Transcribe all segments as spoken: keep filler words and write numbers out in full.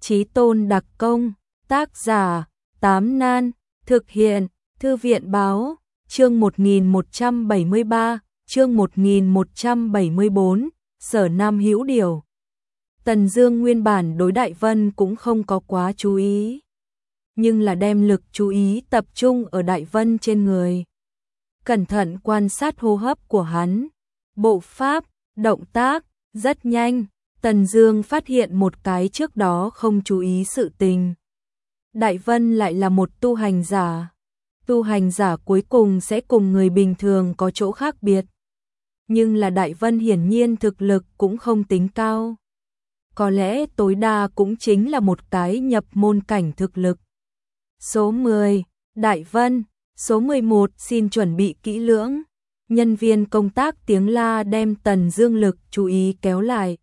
Chí Tôn đặc công, tác giả, Tám Nan, thực hiện, Thư viện báo, chương một nghìn một trăm bảy mươi ba, chương một nghìn một trăm bảy mươi bốn, Sở Nam Hữu Điều. Tần Dương nguyên bản đối Đại Vân cũng không có quá chú ý, nhưng là đem lực chú ý tập trung ở Đại Vân trên người. Cẩn thận quan sát hô hấp của hắn, bộ pháp, động tác, rất nhanh, Tần Dương phát hiện một cái trước đó không chú ý sự tình. Đại Vân lại là một tu hành giả. Tu hành giả cuối cùng sẽ cùng người bình thường có chỗ khác biệt. Nhưng là Đại Vân hiển nhiên thực lực cũng không tính cao. Có lẽ tối đa cũng chính là một cái nhập môn cảnh thực lực. Số mười, Đại Vân. Số mười một, xin chuẩn bị kỹ lưỡng. Nhân viên công tác tiếng la đem Tần Dương lực chú ý kéo lại.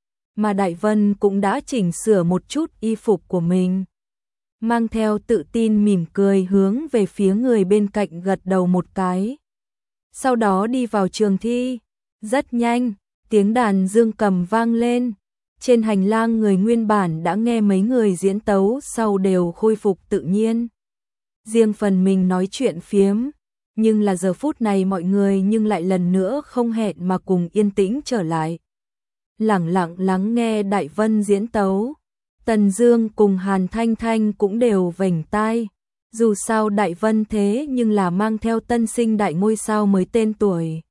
Mà Đại Vân cũng đã chỉnh sửa một chút y phục của mình. Mang theo tự tin mỉm cười hướng về phía người bên cạnh gật đầu một cái. Sau đó đi vào trường thi. Rất nhanh, tiếng đàn dương cầm vang lên. Trên hành lang người nguyên bản đã nghe mấy người diễn tấu sau đều khôi phục tự nhiên. Riêng phần mình nói chuyện phiếm, nhưng là giờ phút này mọi người nhưng lại lần nữa không hẹn mà cùng yên tĩnh trở lại. Lẳng lặng lắng nghe Đại Vân diễn tấu. Tần Dương cùng Hàn Thanh Thanh cũng đều vểnh tai. Dù sao Đại Vân thế nhưng là mang theo tân sinh đại ngôi sao mới tên tuổi.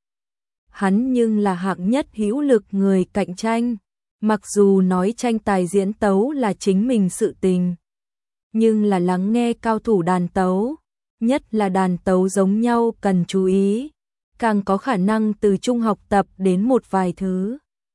Hắn nhưng là hạng nhất hữu lực người cạnh tranh. Mặc dù nói tranh tài diễn tấu là chính mình sự tình, nhưng là lắng nghe cao thủ đàn tấu, nhất là đàn tấu giống nhau cần chú ý, càng có khả năng từ chung học tập đến một vài thứ.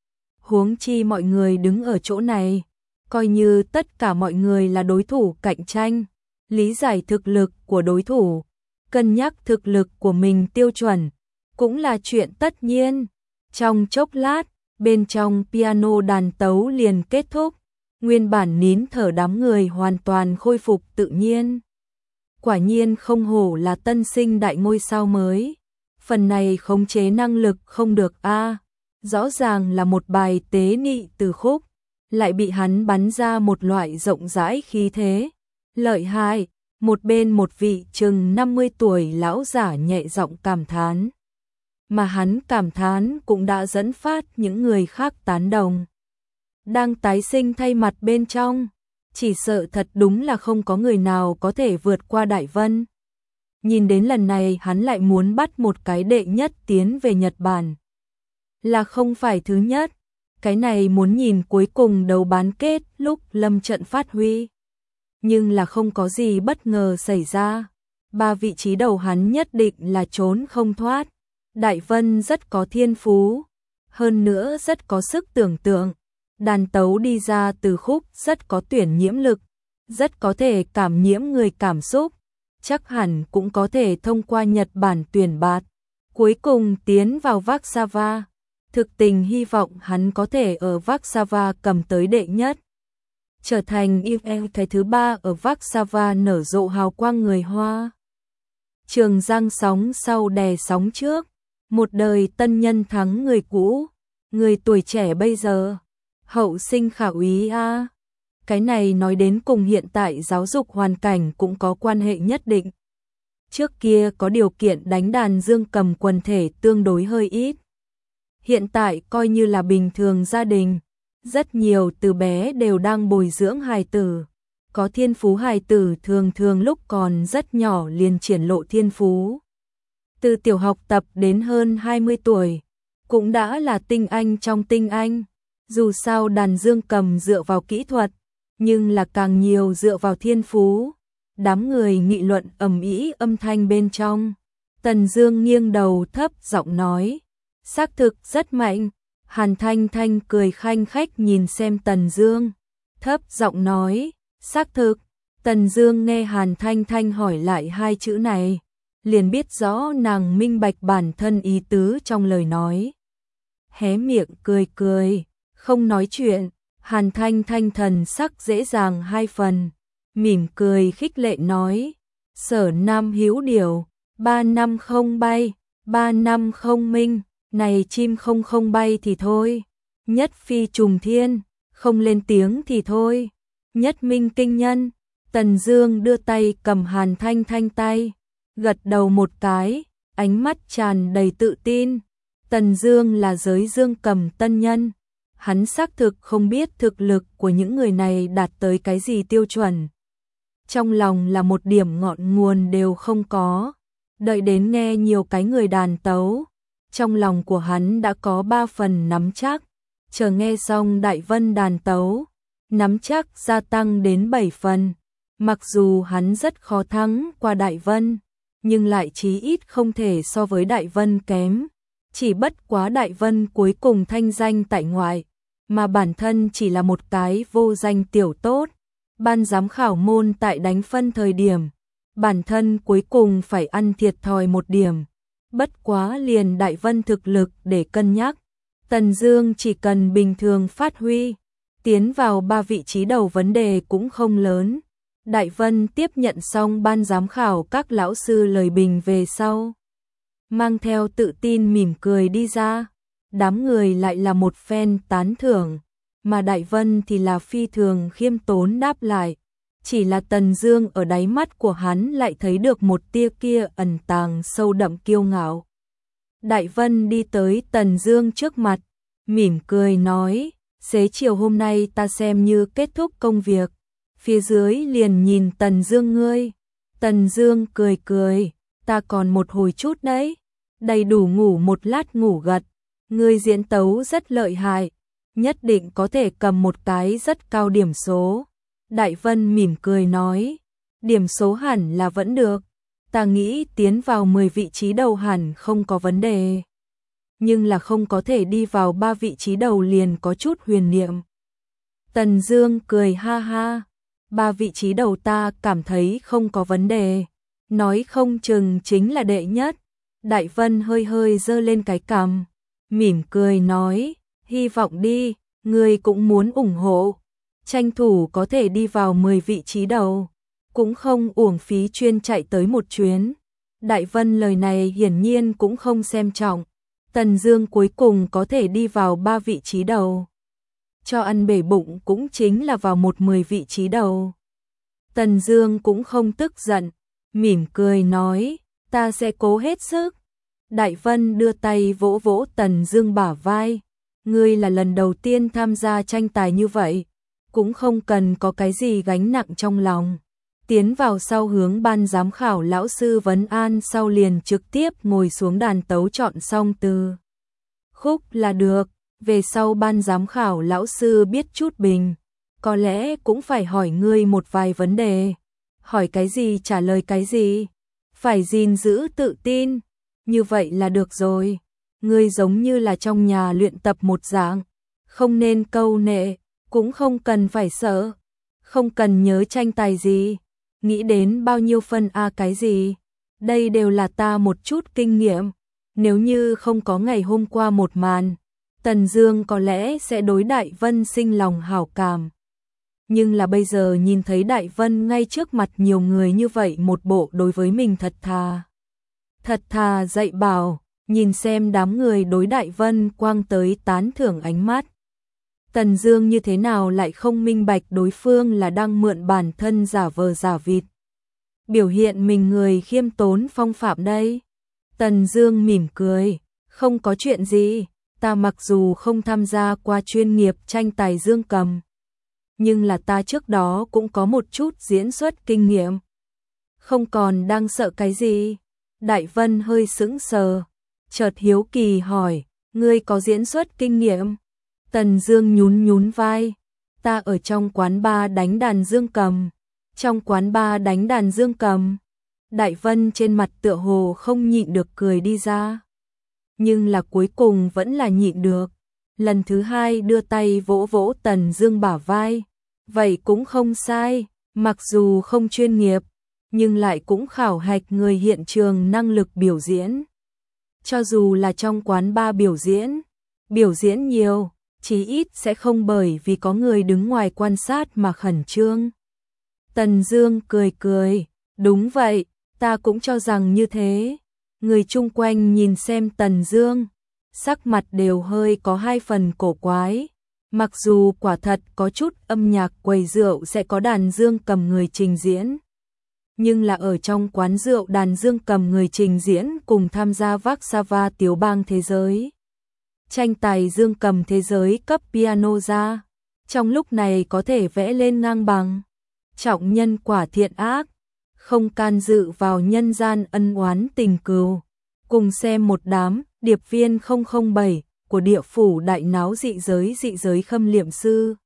Huống chi mọi người đứng ở chỗ này, coi như tất cả mọi người là đối thủ cạnh tranh, lý giải thực lực của đối thủ, cân nhắc thực lực của mình tiêu chuẩn, cũng là chuyện tất nhiên. Trong chốc lát, bên trong piano đàn tấu liền kết thúc, nguyên bản nín thở đám người hoàn toàn khôi phục tự nhiên. Quả nhiên không hổ là tân sinh đại ngôi sao mới, phần này khống chế năng lực không được a. Rõ ràng là một bài tế nhị từ khúc, lại bị hắn bắn ra một loại rộng rãi khí thế. Lợi hại, một bên một vị chừng năm mươi tuổi lão giả nhẹ giọng cảm thán. Mà hắn cảm thán cũng đã dẫn phát những người khác tán đồng. Đang tái sinh thay mặt bên trong, chỉ sợ thật đúng là không có người nào có thể vượt qua Đại Vân. Nhìn đến lần này hắn lại muốn bắt một cái đệ nhất tiến về Nhật Bản. Là không phải thứ nhất, cái này muốn nhìn cuối cùng đấu bán kết lúc lâm trận phát huy. Nhưng là không có gì bất ngờ xảy ra, ba vị trí đầu hắn nhất định là trốn không thoát. Đại Vân rất có thiên phú, hơn nữa rất có sức tưởng tượng, đàn tấu đi ra từ khúc rất có tuyển nhiễm lực, rất có thể cảm nhiễm người cảm xúc, chắc hẳn cũng có thể thông qua Nhật Bản tuyển bạt, cuối cùng tiến vào Warsaw. Thực tình hy vọng hắn có thể ở Warsaw cầm tới đệ nhất, trở thành event cái thứ ba ở Warsaw nở rộ hào quang người Hoa. Trường Giang sóng sau đè sóng trước, một đời tân nhân thắng người cũ, người tuổi trẻ bây giờ, hậu sinh khả úy a. Cái này nói đến cùng hiện tại giáo dục hoàn cảnh cũng có quan hệ nhất định. Trước kia có điều kiện đánh đàn dương cầm quần thể tương đối hơi ít. Hiện tại coi như là bình thường gia đình, rất nhiều từ bé đều đang bồi dưỡng hài tử. Có thiên phú hài tử thường thường lúc còn rất nhỏ liền triển lộ thiên phú. Từ tiểu học tập đến hơn hai mươi tuổi, cũng đã là tinh anh trong tinh anh. Dù sao đàn dương cầm dựa vào kỹ thuật, nhưng là càng nhiều dựa vào thiên phú. Đám người nghị luận ầm ĩ âm thanh bên trong. Tần Dương nghiêng đầu thấp giọng nói, xác thực rất mạnh. Hàn Thanh Thanh cười khanh khách nhìn xem Tần Dương, thấp giọng nói, xác thực. Tần Dương nghe Hàn Thanh Thanh hỏi lại hai chữ này, liền biết rõ nàng minh bạch bản thân ý tứ trong lời nói. Hé miệng cười cười, không nói chuyện. Hàn Thanh Thanh thần sắc dễ dàng hai phần, mỉm cười khích lệ nói, Sở Nam Hữu Điều, ba năm không bay, ba năm không minh, này chim không không bay thì thôi, nhất phi trùng thiên, không lên tiếng thì thôi. Nhất minh kinh nhân. Tần Dương đưa tay cầm Hàn Thanh Thanh tay, gật đầu một cái, ánh mắt tràn đầy tự tin. Tần Dương là giới dương cầm tân nhân, hắn xác thực không biết thực lực của những người này đạt tới cái gì tiêu chuẩn. Trong lòng là một điểm ngọn nguồn đều không có. Đợi đến nghe nhiều cái người đàn tấu, trong lòng của hắn đã có ba phần nắm chắc. Chờ nghe xong Đại Vân đàn tấu, nắm chắc gia tăng đến bảy phần. Mặc dù hắn rất khó thắng qua Đại Vân, nhưng lại chí ít không thể so với Đại Vân kém. Chỉ bất quá Đại Vân cuối cùng thanh danh tại ngoại, mà bản thân chỉ là một cái vô danh tiểu tốt. Ban giám khảo môn tại đánh phân thời điểm, bản thân cuối cùng phải ăn thiệt thòi một điểm. Bất quá liền Đại Vân thực lực để cân nhắc, Tần Dương chỉ cần bình thường phát huy, tiến vào ba vị trí đầu vấn đề cũng không lớn. Đại Vân tiếp nhận xong ban giám khảo các lão sư lời bình về sau, mang theo tự tin mỉm cười đi ra. Đám người lại là một phen tán thưởng, mà Đại Vân thì là phi thường khiêm tốn đáp lại. Chỉ là Tần Dương ở đáy mắt của hắn lại thấy được một tia kia ẩn tàng sâu đậm kiêu ngạo. Đại Vân đi tới Tần Dương trước mặt, mỉm cười nói, xế chiều hôm nay ta xem như kết thúc công việc. Phía dưới liền nhìn Tần Dương ngươi. Tần Dương cười cười, ta còn một hồi chút đấy, đầy đủ ngủ một lát ngủ gật. Ngươi diễn tấu rất lợi hại, nhất định có thể cầm một cái rất cao điểm số. Đại Vân mỉm cười nói, điểm số hẳn là vẫn được, ta nghĩ tiến vào mười vị trí đầu hẳn không có vấn đề. Nhưng là không có thể đi vào ba vị trí đầu liền có chút huyền niệm. Tần Dương cười ha ha, ba vị trí đầu ta cảm thấy không có vấn đề, nói không chừng chính là đệ nhất. Đại Vân hơi hơi giơ lên cái cằm, mỉm cười nói, hy vọng đi, ngươi cũng muốn ủng hộ, tranh thủ có thể đi vào mười vị trí đầu, cũng không uổng phí chuyên chạy tới một chuyến. Đại Vân lời này hiển nhiên cũng không xem trọng, Tần Dương cuối cùng có thể đi vào ba vị trí đầu, cho ăn bể bụng cũng chính là vào một mười vị trí đầu. Tần Dương cũng không tức giận, mỉm cười nói, ta sẽ cố hết sức. Đại Vân đưa tay vỗ vỗ Tần Dương bả vai, ngươi là lần đầu tiên tham gia tranh tài như vậy, cũng không cần có cái gì gánh nặng trong lòng. Tiến vào sau hướng ban giám khảo lão sư vấn an sau liền trực tiếp ngồi xuống đàn tấu chọn xong từ khúc là được. Về sau ban giám khảo lão sư biết chút bình, có lẽ cũng phải hỏi ngươi một vài vấn đề. Hỏi cái gì trả lời cái gì, phải gìn giữ tự tin, như vậy là được rồi. Ngươi giống như là trong nhà luyện tập một dạng, không nên câu nệ, cũng không cần phải sợ, không cần nhớ tranh tài gì, nghĩ đến bao nhiêu phân a cái gì. Đây đều là ta một chút kinh nghiệm, nếu như không có ngày hôm qua một màn, Tần Dương có lẽ sẽ đối Đại Vân sinh lòng hảo cảm. Nhưng là bây giờ nhìn thấy Đại Vân ngay trước mặt nhiều người như vậy, một bộ đối với mình thật thà. Thật thà dạy bảo, nhìn xem đám người đối Đại Vân quang tới tán thưởng ánh mắt. Tần Dương như thế nào lại không minh bạch đối phương là đang mượn bản thân giả vờ giả vịt, biểu hiện mình người khiêm tốn phong phạm đây. Tần Dương mỉm cười, không có chuyện gì, ta mặc dù không tham gia qua chuyên nghiệp tranh tài dương cầm, nhưng là ta trước đó cũng có một chút diễn xuất kinh nghiệm. Không còn đang sợ cái gì. Đại Vân hơi sững sờ, chợt hiếu kỳ hỏi, ngươi có diễn xuất kinh nghiệm? Tần Dương nhún nhún vai, ta ở trong quán bar đánh đàn dương cầm. Trong quán bar đánh đàn dương cầm? Đại Vân trên mặt tựa hồ không nhịn được cười đi ra, nhưng là cuối cùng vẫn là nhịn được. Lần thứ hai đưa tay vỗ vỗ Tần Dương bả vai, vậy cũng không sai, mặc dù không chuyên nghiệp, nhưng lại cũng khảo hạch người hiện trường năng lực biểu diễn. Cho dù là trong quán bar biểu diễn, biểu diễn nhiều, chí ít sẽ không bởi vì có người đứng ngoài quan sát mà khẩn trương. Tần Dương cười cười, đúng vậy, ta cũng cho rằng như thế. Người chung quanh nhìn xem Tần Dương, sắc mặt đều hơi có hai phần cổ quái, Mặc dù quả thật có chút âm nhạc quầy rượu sẽ có đàn dương cầm người trình diễn, nhưng là ở trong quán rượu đàn dương cầm người trình diễn cùng tham gia Warsaw Tiếu bang thế giới. Tranh tài dương cầm thế giới cấp piano ra, trong lúc này có thể vẽ lên ngang bằng, trọng nhân quả thiện ác, không can dự vào nhân gian ân oán tình cừu. Cùng xem một đám điệp viên không không bảy của địa phủ đại náo dị giới dị giới khâm liệm sư.